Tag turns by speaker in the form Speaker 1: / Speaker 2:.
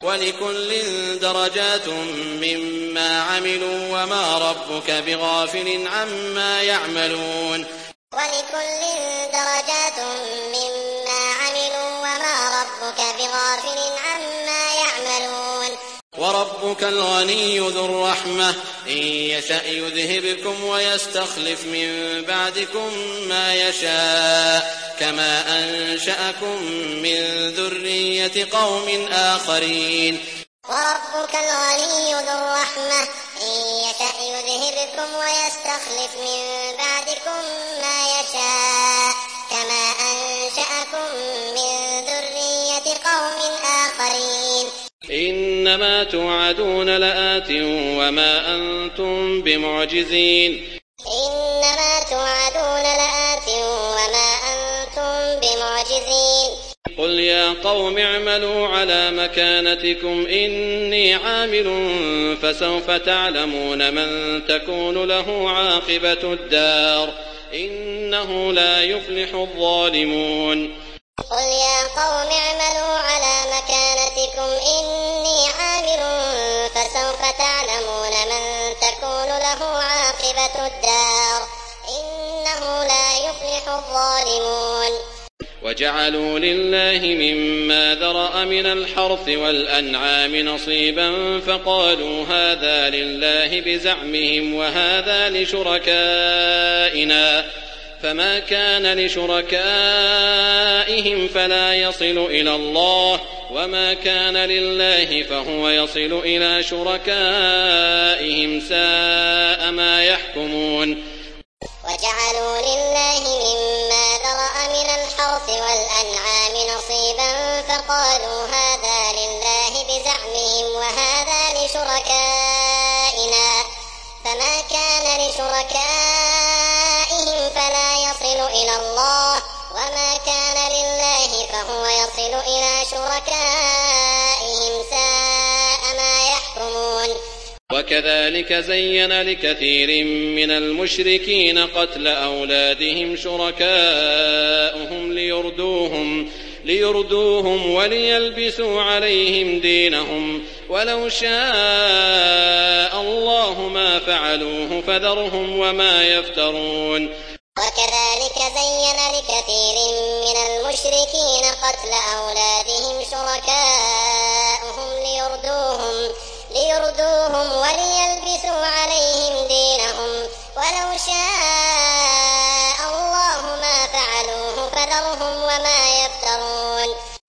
Speaker 1: ولكل درجات مما عملوا وما ربك بغافل عما يعملون
Speaker 2: ولكل درجات مما عملوا وما ربك بغافل عما يعملون
Speaker 1: وربك الغني ذو الرحمة إن يشأ يذهبكم ويستخلف من بعدكم ما يشاء كما أنشأكم من ذرية قوم آخرين
Speaker 2: وربك الغني ذو الرحمة إن يشأ يذهبكم ويستخلف من بعدكم ما يشاء كما أنشأكم من ذرية قوم آخرين
Speaker 1: إنما توعدون لآت وما أنتم بمعجزين
Speaker 2: إنما توعدون لآت وما أنتم بمعجزين
Speaker 1: قل يا قوم اعملوا على مكانتكم إني عامل فسوف تعلمون من تكون له عاقبة الدار إنه لا يفلح الظالمون
Speaker 2: قل يا قوم اعملوا على مكانتكم إني عامل فسوف تعلمون من تكون له عاقبة الدار إنه لا يفلح الظالمون
Speaker 1: وجعلوا لله مما ذرأ من الحرث والأنعام نصيبا فقالوا هذا لله بزعمهم وهذا لشركائنا فما كان لشركائهم فلا يصل إلى الله وما كان لله فهو يصل إلى شركائهم ساء ما يحكمون
Speaker 2: وجعلوا لله مما ذرأ من الحرث والأنعام نصيبا فقالوا هذا لله بزعمهم وهذا لشركائنا فما كان لشركائهم فلا يصل إلى الله وما كان لله فهو يصل إلى شركائهم ساء ما يحكمون
Speaker 1: وكذلك زين لكثير من المشركين قتل أولادهم شركاؤهم ليردوهم وليلبسوا عليهم دينهم ولو شاء الله ما فعلوه فذرهم وما يفترون
Speaker 2: وكذلك زين لكثير من المشركين قتل أولادهم شركاؤهم ليردوهم وليلبسوا عليهم دينهم ولو شاء الله ما فعلوه فذرهم وما